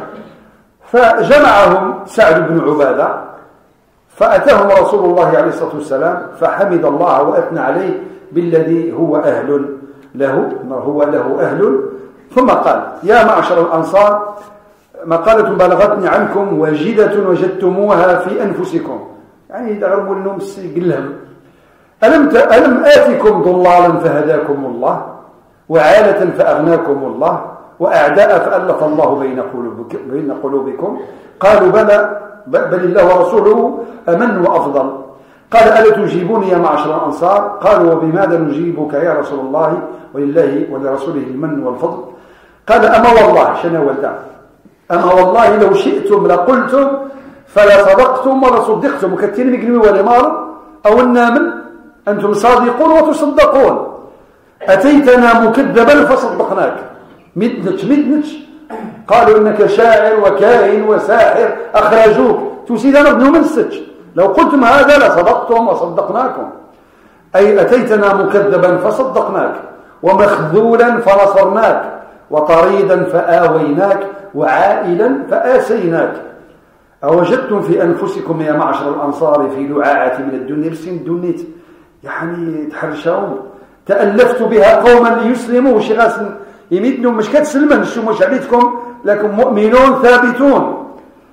فجمعهم سعد بن عباده فاتاهم رسول الله عليه الصلاه والسلام فحمد الله واثنى عليه بالذي هو اهل له هو له اهل ثم قال يا معشر الأنصار مقالة بلغتني عنكم واجدة وجدتموها في أنفسكم يعني يدعرموا لهم قلهم ألم, ألم آتكم ضلالا فهداكم الله وعالة فأغناكم الله وأعداء فألف الله بين, قلوبك بين قلوبكم قالوا بلى بل الله ورسوله أمن وأفضل قال ألا تجيبوني يا معشر الأنصار قالوا وبماذا نجيبك يا رسول الله ولله ولرسوله المن والفضل قال أما والله شنو ولدا أما والله لو شئتم لقلتم فلا صدقتم ولا صدقتم وكتين مقنمي ولا مار أو النامن أنتم صادقون وتصدقون أتيتنا مكذبا فصدقناك مدنش مدنش قالوا إنك شاعر وكاهن وساحر أخرجوك تسيدنا ابن منسج لو قلتم هذا لصدقتم وصدقناكم أي أتيتنا مكذبا فصدقناك ومخذولا فنصرناك وطريدا فآويناك وعائلا فآسيناك أوجدتم في أنفسكم يا معشر الأنصار في لعاعة من الدنيا بسين الدنيت يعني تحرشون تألفت بها قوما ليسلموا شغاس يمدنوا مش كتسلمن شو مش عليتكم لكم مؤمنون ثابتون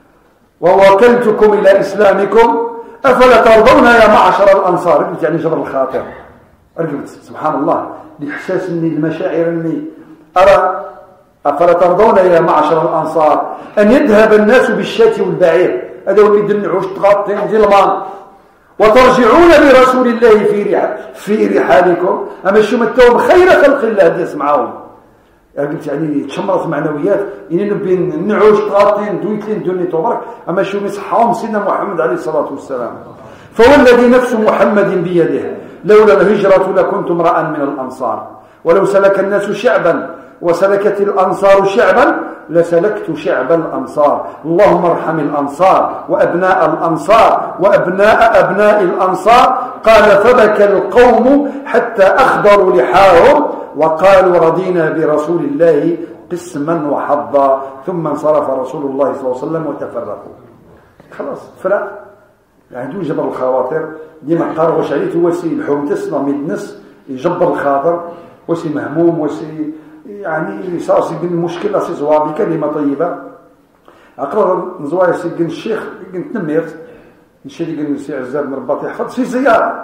ووكلتكم إلى إسلامكم أفلا ترضون يا معشر الأنصار قلت يعني جبر الخاطر قلت سبحان الله لإحساس أني المشاعر أني أرى أفلا ترضون يا معشر الأنصار أن يذهب الناس بالشاة والبعير هذا هو اللي يدنعوش تغطين ظلمان وترجعون برسول الله في رحال في رحالكم أما شو متوهم خير خلق الله هذا يسمعون قلت يعني تشمرت معنويات إني نبين نعوش تغطين دويتين دوني تبارك أما شو مسحهم سيدنا محمد عليه الصلاة والسلام فهو الذي نفس محمد بيده لولا الهجرة لكنت امرأ من الأنصار ولو سلك الناس شعبا وسلكت الأنصار شعبا لسلكت شعب الأنصار اللهم ارحم الأنصار وأبناء الأنصار وأبناء أبناء الأنصار قال فبكى القوم حتى أخضروا لحاهم وقالوا رضينا برسول الله قسما وحظا ثم انصرف رسول الله صلى الله عليه وسلم وتفرقوا خلاص فرق يعني دون جبر الخواطر ديما قال واش عليت وسي الحوم تسمى مدنس يجبر الخاطر وسي مهموم وسي يعني صاصي بين المشكله سي زوابي كلمه طيبه اقرر نزواي سي بن الشيخ قلت نميت نشي لي سي عزاب بن رباط يحفظ في زياره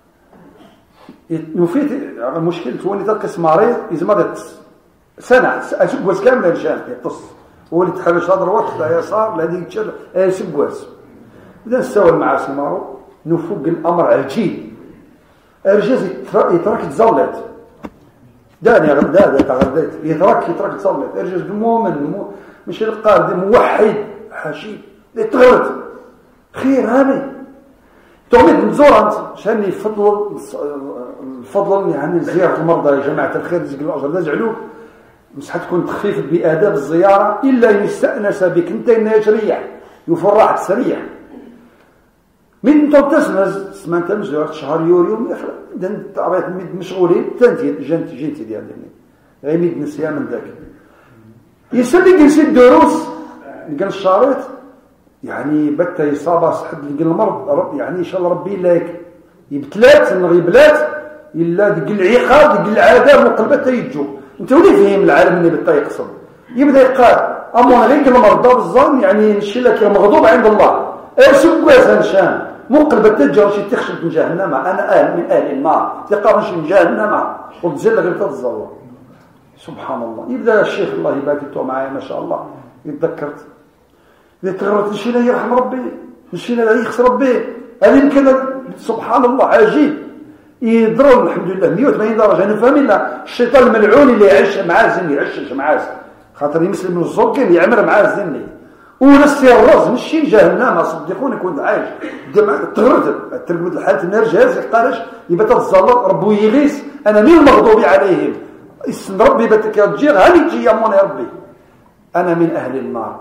نفيت المشكل توني تلقى مريض يزمرت سنه اسبوع كامل مشان يقص هو اللي تحرش هذا الوقت لا يسار لا ديك تشر اسبوع بدا نستوى مع سمارو نفوق الامر عجيب ارجز يترك تزلط داني غدا تغديت يترك يترك تزلط ارجز مؤمن مش القائد موحد حشيد يتغرد خير هذه توميت مزورانت شان يفضل الفضل يعني زياره المرضى يا جماعه الخير يجيك الاجر نجعلوه مش حتكون تخفيف باداب الزياره الا يستانس بك انت انها تريح يفرح تسريح من انت تسمز سمعت مزور شهر يوريو دن طبيعه مشغولين تنتي جنت جنتي ديالني غير ميد نسيا من ذاك يسلك يسد الدروس قال الشارط يعني بتا يصاب حد المرض رب يعني ان شاء الله ربي لك يبتلات الغيبلات الا ديك العقاب ديك العذاب وقلبته يجو. انت ولي فهم العالم اللي بدا يقصد يبدا يقال اما غير المرضى بالظن يعني نشي لك مغضوب عند الله ايش كواس هنشان مو قلبته جا شي تخشب من جهنم انا اهل من اهل النار تقارن شي من جهنم وتزل غير تتزور. سبحان الله. يبدا الشيخ الله يبارك له معايا ما شاء الله يتذكرت اذا تغرت نشينا يرحم ربي نشينا لا يخسر ربي هذه يمكن سبحان الله عجيب يضرب الحمد لله مئة وثمانين درجه. انا فاهمين الشيطان الملعون اللي يعيش معاه زني يعشش معاه خاطر يمسلم من الزرقين يعمر معاه زني ونسي الرز مشي جهنم صدقوني كنت عايش تغرد ترقد الحالة النار جاهز قالش يبقى تتزلط ربو يغيس انا من المغضوب عليهم اسم ربي بتكجير هاني تجي يمون يا ربي انا من اهل النار.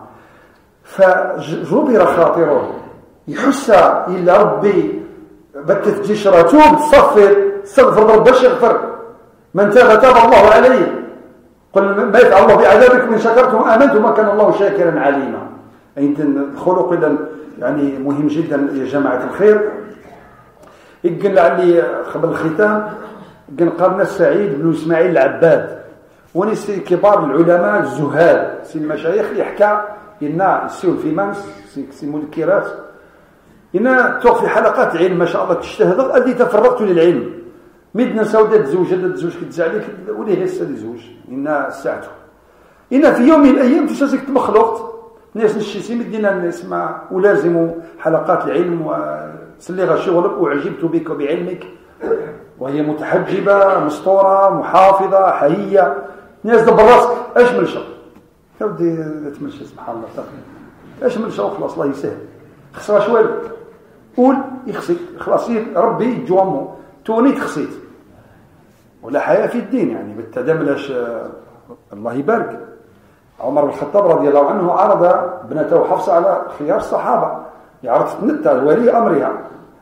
فجبر خاطره يحس الا ربي بتت جشرة توب تصفر استغفر رب باش يغفر من تاب تاب الله عليه قل ما يفعل الله بعذابكم ان شكرتم وامنتم ما كان الله شاكرا عليما. الخلق يعني مهم جدا يا جماعه الخير. يقول لعلي قبل الختام قال قالنا السعيد بن اسماعيل العباد ونسي كبار العلماء الزهاد سي المشايخ يحكى إن يسيون في مانس سي مذكرات إن توقف في حلقات علم ما شاء الله تجتهد أدي تفرغت للعلم مدنا سوداء تزوج هذا تزوج كتزعليك وليه لسه تزوج إن ساعته إن في يوم من الأيام تشازك تمخلوقت ناس نشيسي مدينا نسمع ولازموا حلقات العلم وسلغ شغلك وعجبت بك وبعلمك وهي متحجبة مستورة محافظة حيية ناس دبر راسك ايش من شر تودي تمشي سبحان الله تقريبا ايش من شر خلاص الله يسهل خسر شوال قول يخسيت خلاص ربي يجوامو توني تخسيت ولا حياة في الدين يعني بالتدملش الله يبارك. عمر بن الخطاب رضي الله عنه عرض ابنته حفصة على خيار الصحابة يعرض تنتها ولي أمرها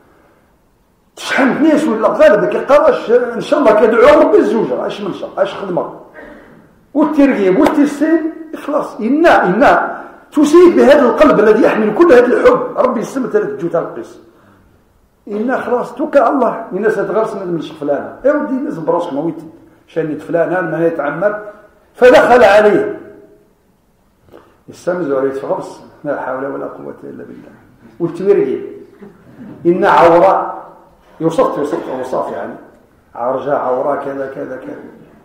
تشحن ناس ولا غالبا كيقراش ان شاء الله كيدعو ربي الزوجه اش من شاء اش خدمه والترغيب والتسليم اخلاص إنا إنا تسيب بهذا القلب الذي يحمل كل هذا الحب ربي يسمى ثلاث جوتها القيس إنا خلاص توكل الله الناس تغرسنا من فلان يا ودي الناس براسك مويت شانيت فلان ما يتعمر فدخل عليه السمز وريت فغرس لا حول ولا قوه الا بالله والترغيب إن عوراء يوصف يوصف أوصاف يعني عرجاء عوراء كذا كذا كذا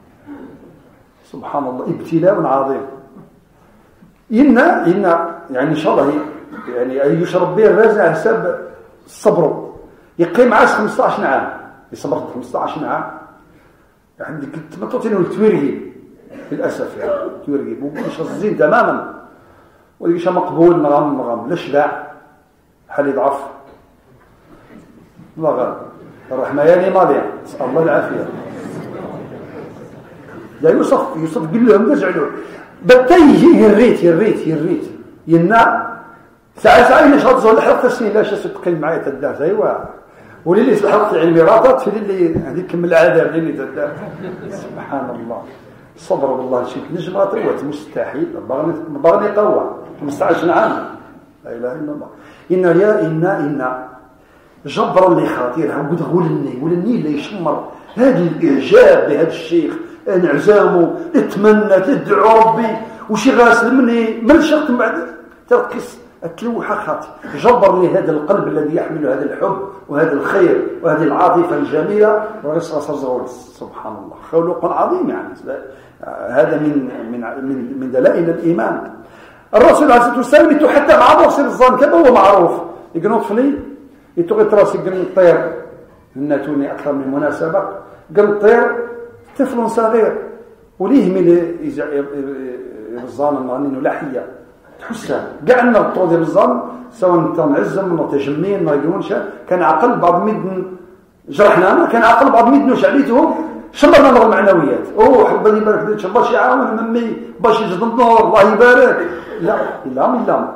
سبحان الله ابتلاء عظيم. إن إن يعني إن شاء الله يعني يشرب به الرزق حسب الصبر يقيم عاش خمسة عشر عام يصبر خمسة عشر عام يعني كنت ما تعطينه التويرهي للأسف يعني التويرهي ومش الزين تماما وليش مقبول مغام مغام لا شبع حال يضعف الله غالب الرحمة يعني ماضية نسأل الله العافية. لا يوصف يوصف قل لهم تجعلوا بدا يجي يريت يريت يريت ينا ساعة ساعة إلا شهد زول الحلقة السنين لا شاسو تقيم معايا تداف أيوا ولي اللي الحلقة العلمي راطت في اللي هذيك من العذاب اللي تداف سبحان الله صبر بالله شيء نجم غاتروت مستحيل باغني باغني قوة خمسة عشر عام لا إله إلا الله. إن يا إنا إنا جبر لي خاطرها وقد غولني ولني اللي يشمر هذا الإعجاب بهذا الشيخ انعزامه اتمنى تدعو ربي وشي غاسل مني من شرط من بعد تركز التلوحة خاطي جبر لي هذا القلب الذي يحمل هذا الحب وهذا الخير وهذه العاطفة الجميلة ورسل صرزغول سبحان الله خلق عظيم يعني هذا من من من, من دلائل الإيمان. الرسول عليه الصلاة والسلام يتحدى مع مرسل الظن كما هو معروف يقنط فلي يتغط راسي قل الطير الناتوني أكثر من مناسبة قل الطير طفل صغير وليه من الظن انه لحيه تحسها كاع النطو ديال الظن سواء تنعزم ولا تجمين ما يقولونش كان عقل بعض مدن جرحنا انا كان عقل بعض مدن شعليتهم شمرنا له المعنويات اوه حب لي يبارك لك باش يعاون ممي باش يجد النور الله يبارك لا لا لا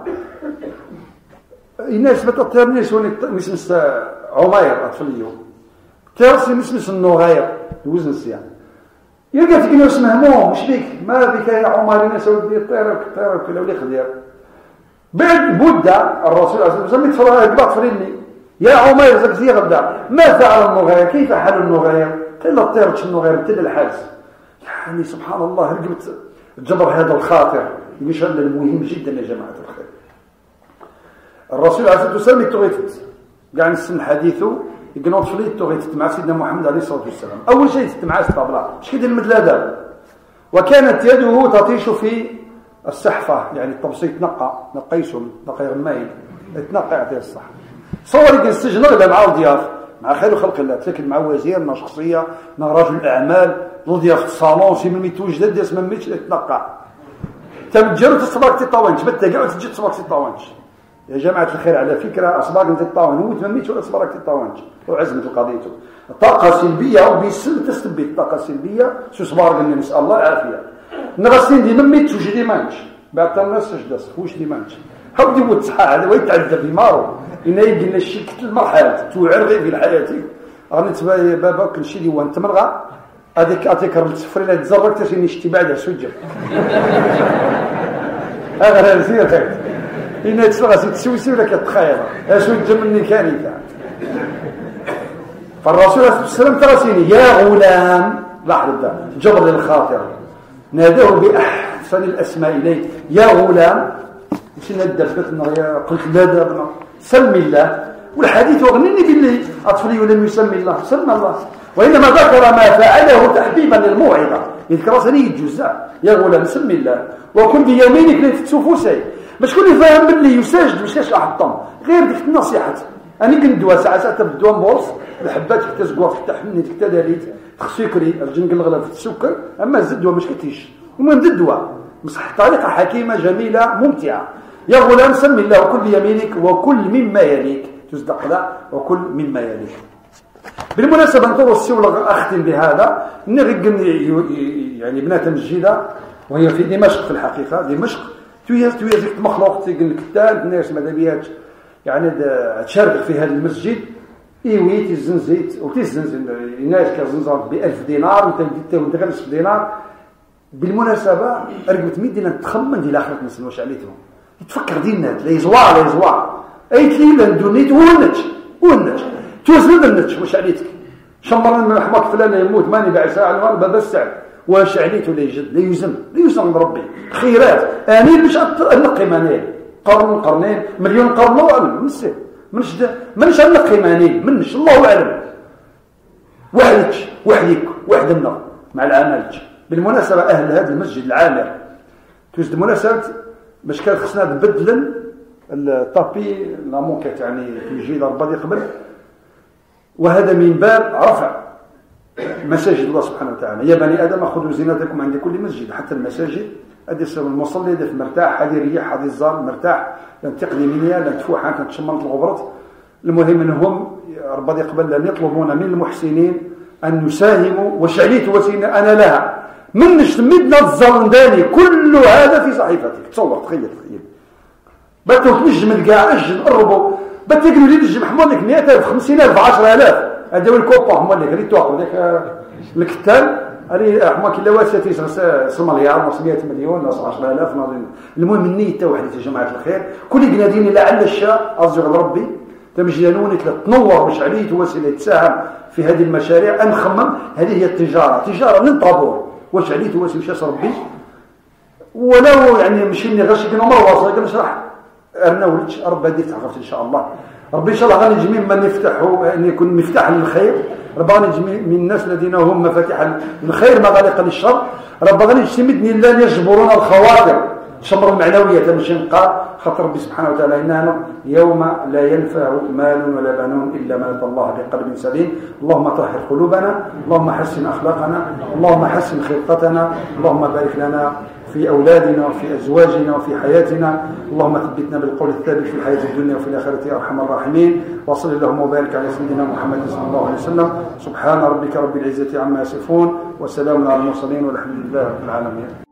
الناس بتطيرني سوني مسمس عمير اطفاليو تيرسي مسمس النغير الوزن السيان يلقى تقول اسمه مو مش بيك ما بك يا عمر الناس ودي الطيره الطيره ولا ولي خدير بعد مده الرسول عليه الصلاه والسلام يتفرج يقبط فريني يا عمير زكتي غدا ما فعل النغير؟ كيف حال النغير؟ قال له طيرت النغير بتل الحاجز. يعني سبحان الله رقبت جبر هذا الخاطر يشهد المهم جدا يا جماعة الخير. الرسول عليه الصلاة والسلام يتغيثت قاعد نسمع حديثه يقنوط فلي يتغيثت مع سيدنا محمد عليه الصلاة والسلام. أول شيء تتمع الطابلة مش كده المدلادة، وكانت يده تطيش في السحفة، يعني التبسيط نقى نقيسهم نقى غمايل يتنقى يعطيه الصح. صور يقول السجن ولا مع الضياف مع خير خلق الله، تلاقي مع وزير مع شخصية مع رجل أعمال الضياف في الصالون شي من ميتوجد اسمه ميتش يتنقى تمجروا تصباك تطاونش بتقع وتجي تصباك تطاونش. يا جماعة الخير على فكرة أصباك تطاون هو تمميتش ولا أصباك تطاونش وعزمت القضيته. الطاقة السلبية أو بيسل تستبي الطاقة السلبية شو صبار قلنا نسأل الله العافية. نغسلين دي مميتش وش دي مانش بعد الناس سجدس وش دي مانش هودي وتصحى هذا ويتعدى في مارو إنه يجي لنا الشيء كتل المرحلة توعرغي في الحياة غني تبا بابا كل شيء اللي هو أنت مرغى هذيك أتذكر السفر اللي تزرقت عشان يشتي بعدها سجل هذا الزير هذا إنه تسلغ تسويسي ولا كتخيل أسجل مني كاني فالرسول عليه الصلاة والسلام ترسيني يا غلام لاحظ ده جبر للخاطر ناداه بأحسن الأسماء إليه يا غلام مش ندبت يا قلت لا دابنا سمي الله والحديث وغنيني بالله أطفلي ولم يسمي الله سمى الله وإنما ذكر ما فعله تحبيبا للموعظة يذكر سنية الجزاء يا غلام سمي الله وكن بيمينك لا تتسوفوسي باش كل فاهم باللي يساجد مش كاش أحطم غير ديك النصيحة أنا كندوا ساعة ساعة تبدوا بورص الحبات كتزقوا تحمني تكتداليت تخسكري الجنق الغلا في السكر أما الزدوة مش كتيش المهم زدوة مصح طريقة حكيمة جميلة ممتعة يا غلام سمي الله وكل بيمينك وكل مما يليك تصدق لا وكل مما يليك. بالمناسبة نطور السيولة أختم بهذا نرقم يعني بنات مسجدة وهي في دمشق في الحقيقة دمشق تويز تويز مخلوق تيقن الكتاب الناس مدابيات يعني تشارك في هذا المسجد إيوي تزنزيت وتزنزيت الناس كزنزات بألف دينار وانت وانت في دينار. بالمناسبة أرقبت مية دينار تخمن دي الآخرة نسل واش عليتهم يتفكر دينات لا يزوار لا يزوار أي تليلا ندونيت ونتش ونتش توزن النتش واش عليتك شمرنا من حماك فلان يموت ماني باع ساعة المال بابا السعد واش عليته لا يجد لا يزن لا يزن عند ربي خيرات أني باش أنقي مانين قرن قرنين مليون قرن وأعلم منسي منش منش أنقي مانين منش الله أعلم وحدك وحدك وحد النار مع العمل. بالمناسبة أهل هذا المسجد العامر توجد مناسبة باش كانت خصنا تبدلن الطابي لامونكيت يعني يجي لربادي قبل وهذا من باب رفع مساجد الله سبحانه وتعالى. يا بني آدم خذوا زينتكم عند كل مسجد حتى المساجد هذه السبب المصلي هذا مرتاح هذه ريح هذه الزار مرتاح لن تقضي منها لن تفوح لن تشمرت الغبرت. المهم انهم ربادي قبل لن يطلبون من المحسنين أن يساهموا وشعليت وسينا أنا لها من نشتمدنا الزرنداني كل هذا في صحيفتك. تصور تخيل تخيل باتوا تنجم القاع اجن قربوا باتقلوا لي نجم حمولك مئة ألف خمسين ألف عشرة آلاف هذا هو الكوبا حمولك اللي توقف ذاك الكتال هذه حماك الا واساتي مليار نص مئة مليون نص عشرة آلاف. المهم النية وحدة يا جماعة الخير كل قنادين لعل الشاء أرجو لربي تمجيانونك لتنور مش عليه وسيلة تساهم في هذه المشاريع أنخمم هذه هي التجارة تجارة من طابور واش عليه وسيلة مشاش ربي ولو يعني مشيني غش كنا مرة واصل نشرح أرنا ولدش ربي هديك تعرفت إن شاء الله ربي إن شاء الله غني جميع من يفتحوا أن يكون مفتاح للخير ربي غني جميع من الناس الذين هم مفاتيح للخير مغالق للشر ربي غني يجتمدني لن يجبرون الخواطر شمر المعنوية تمشي نقال خاطر ربي سبحانه وتعالى إننا يوم لا ينفع مال ولا بنون إلا من أتى الله بقلب سليم. اللهم طهر قلوبنا اللهم حسن أخلاقنا اللهم حسن خلقتنا اللهم بارك لنا في أولادنا وفي أزواجنا وفي حياتنا اللهم ثبتنا بالقول الثابت في الحياة الدنيا وفي الآخرة يا أرحم الراحمين. وصل اللهم وبارك على سيدنا محمد صلى الله عليه وسلم. سبحان ربك رب العزة عما يصفون وسلام على المرسلين والحمد لله رب العالمين.